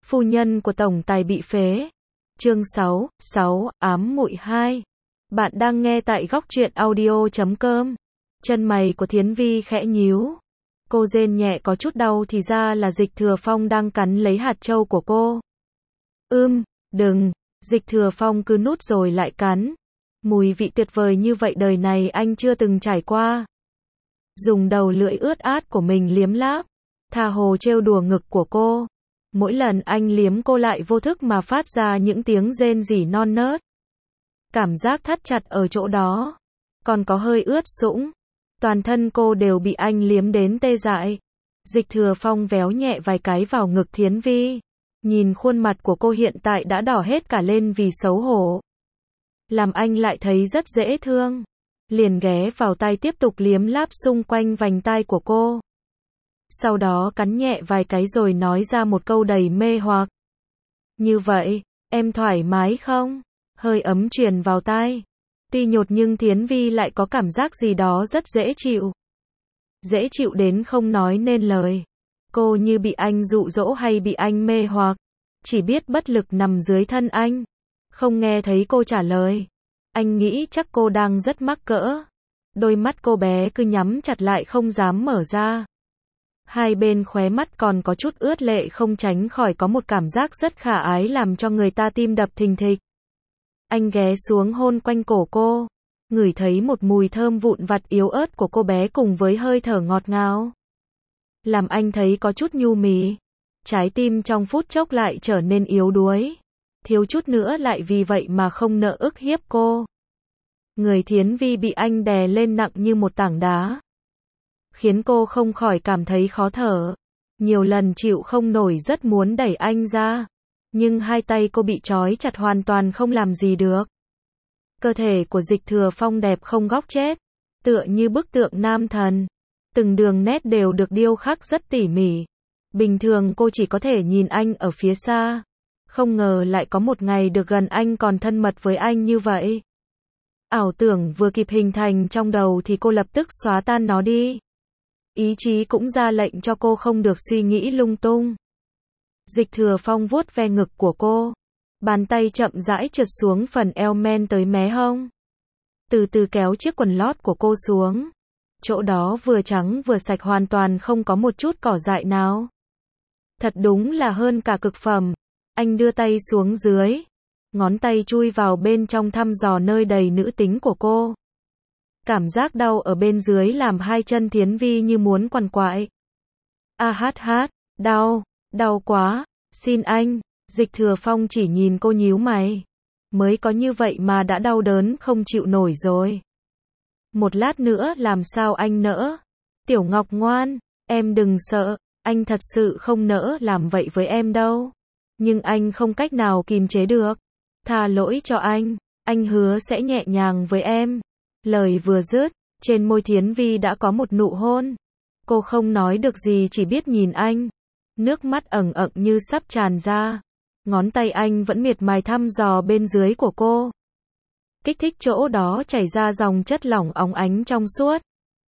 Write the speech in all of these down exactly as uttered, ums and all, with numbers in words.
Phu nhân của tổng tài bị phế. Chương sáu, sáu, ám muội hai. Bạn đang nghe tại góc truyện audio chấm com. Chân mày của Thiến Vi khẽ nhíu. Cô rên nhẹ có chút đau thì ra là Dịch Thừa Phong đang cắn lấy hạt châu của cô. Ưm, đừng, Dịch Thừa Phong cứ nút rồi lại cắn. Mùi vị tuyệt vời như vậy đời này anh chưa từng trải qua. Dùng đầu lưỡi ướt át của mình liếm láp, tha hồ trêu đùa ngực của cô. Mỗi lần anh liếm cô lại vô thức mà phát ra những tiếng rên rỉ non nớt. Cảm giác thắt chặt ở chỗ đó, còn có hơi ướt sũng. Toàn thân cô đều bị anh liếm đến tê dại. Dịch Thừa Phong véo nhẹ vài cái vào ngực Thiến Vi. Nhìn khuôn mặt của cô hiện tại đã đỏ hết cả lên vì xấu hổ. Làm anh lại thấy rất dễ thương. Liền ghé vào tai tiếp tục liếm láp xung quanh vành tai của cô. Sau đó cắn nhẹ vài cái rồi nói ra một câu đầy mê hoặc. Như vậy, em thoải mái không? Hơi ấm truyền vào tai. Tuy nhột nhưng Thiến Vi lại có cảm giác gì đó rất dễ chịu. Dễ chịu đến không nói nên lời. Cô như bị anh dụ dỗ hay bị anh mê hoặc. Chỉ biết bất lực nằm dưới thân anh. Không nghe thấy cô trả lời. Anh nghĩ chắc cô đang rất mắc cỡ. Đôi mắt cô bé cứ nhắm chặt lại không dám mở ra. Hai bên khóe mắt còn có chút ướt lệ không tránh khỏi có một cảm giác rất khả ái làm cho người ta tim đập thình thịch. Anh ghé xuống hôn quanh cổ cô. Ngửi thấy một mùi thơm vụn vặt yếu ớt của cô bé cùng với hơi thở ngọt ngào. Làm anh thấy có chút nhu mì. Trái tim trong phút chốc lại trở nên yếu đuối. Thiếu chút nữa lại vì vậy mà không nỡ ức hiếp cô. Người Thiến Vi bị anh đè lên nặng như một tảng đá. Khiến cô không khỏi cảm thấy khó thở. Nhiều lần chịu không nổi rất muốn đẩy anh ra. Nhưng hai tay cô bị trói chặt hoàn toàn không làm gì được. Cơ thể của Dịch Thừa Phong đẹp không góc chết. Tựa như bức tượng nam thần. Từng đường nét đều được điêu khắc rất tỉ mỉ. Bình thường cô chỉ có thể nhìn anh ở phía xa. Không ngờ lại có một ngày được gần anh còn thân mật với anh như vậy. Ảo tưởng vừa kịp hình thành trong đầu thì cô lập tức xóa tan nó đi. Ý chí cũng ra lệnh cho cô không được suy nghĩ lung tung. Dịch Thừa Phong vuốt ve ngực của cô. Bàn tay chậm rãi trượt xuống phần eo men tới mé hông. Từ từ kéo chiếc quần lót của cô xuống. Chỗ đó vừa trắng vừa sạch hoàn toàn không có một chút cỏ dại nào. Thật đúng là hơn cả cực phẩm. Anh đưa tay xuống dưới. Ngón tay chui vào bên trong thăm dò nơi đầy nữ tính của cô. Cảm giác đau ở bên dưới làm hai chân Thiến Vi như muốn quằn quại. A hát hát, đau, đau quá, xin anh. Dịch Thừa Phong chỉ nhìn cô nhíu mày. Mới có như vậy mà đã đau đớn không chịu nổi rồi. Một lát nữa làm sao anh nỡ? Tiểu Ngọc ngoan, em đừng sợ, anh thật sự không nỡ làm vậy với em đâu. Nhưng anh không cách nào kìm chế được. Tha lỗi cho anh, anh hứa sẽ nhẹ nhàng với em. Lời vừa dứt, trên môi Thiến Vi đã có một nụ hôn. Cô không nói được gì chỉ biết nhìn anh. Nước mắt ẩn ẩn như sắp tràn ra. Ngón tay anh vẫn miệt mài thăm dò bên dưới của cô. Kích thích chỗ đó chảy ra dòng chất lỏng óng ánh trong suốt.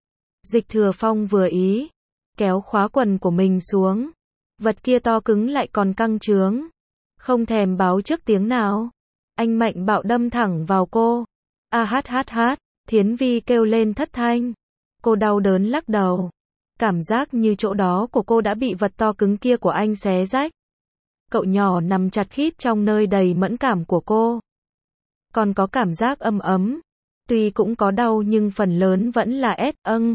Dịch Thừa Phong vừa ý, kéo khóa quần của mình xuống. Vật kia to cứng lại còn căng trướng. Không thèm báo trước tiếng nào. Anh mạnh bạo đâm thẳng vào cô. A hát hát hát, Thiến Vi kêu lên thất thanh. Cô đau đớn lắc đầu. Cảm giác như chỗ đó của cô đã bị vật to cứng kia của anh xé rách. Cậu nhỏ nằm chặt khít trong nơi đầy mẫn cảm của cô. Còn có cảm giác ấm ấm. Tuy cũng có đau nhưng phần lớn vẫn là ét âng.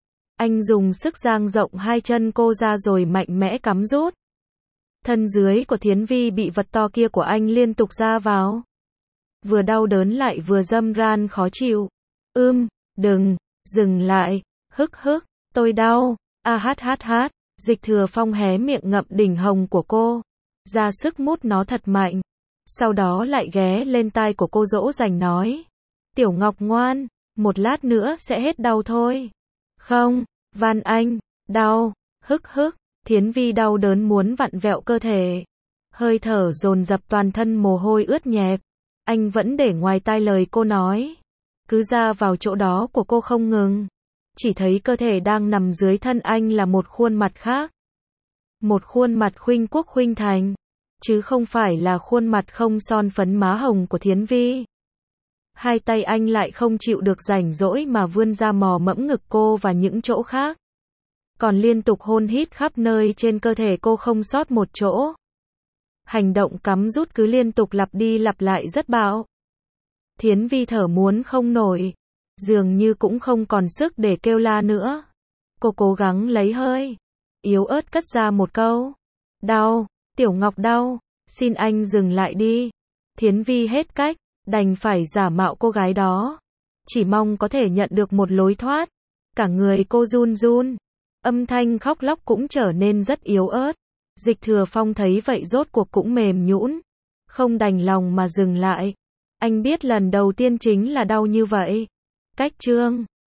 Anh dùng sức dang rộng hai chân cô ra rồi mạnh mẽ cắm rút. Thân dưới của Thiến Vi bị vật to kia của anh liên tục ra vào. Vừa đau đớn lại vừa dâm ran khó chịu. Ưm, đừng, dừng lại, hức hức, tôi đau, a hát hát hát. Dịch Thừa Phong hé miệng ngậm đỉnh hồng của cô. Ra sức mút nó thật mạnh. Sau đó lại ghé lên tai của cô dỗ dành nói. Tiểu Ngọc ngoan, một lát nữa sẽ hết đau thôi. Không, van anh, đau, hức hức. Thiến Vi đau đớn muốn vặn vẹo cơ thể. Hơi thở dồn dập toàn thân mồ hôi ướt nhẹp. Anh vẫn để ngoài tai lời cô nói. Cứ ra vào chỗ đó của cô không ngừng. Chỉ thấy cơ thể đang nằm dưới thân anh là một khuôn mặt khác. Một khuôn mặt khuynh quốc khuynh thành. chứ không phải là khuôn mặt không son phấn má hồng của Thiến Vi. Hai tay anh lại không chịu được rảnh rỗi mà vươn ra mò mẫm ngực cô và những chỗ khác. Còn liên tục hôn hít khắp nơi trên cơ thể cô không sót một chỗ. Hành động cắm rút cứ liên tục lặp đi lặp lại rất bạo. Thiến Vi thở muốn không nổi, dường như cũng không còn sức để kêu la nữa. Cô cố gắng lấy hơi, yếu ớt cất ra một câu. Đau, Tiểu Ngọc đau, xin anh dừng lại đi. Thiến Vi hết cách, đành phải giả mạo cô gái đó. Chỉ mong có thể nhận được một lối thoát. Cả người cô run run, âm thanh khóc lóc cũng trở nên rất yếu ớt. Dịch Thừa Phong thấy vậy rốt cuộc cũng mềm nhũn, không đành lòng mà dừng lại. Anh biết lần đầu tiên chính là đau như vậy. Cách chương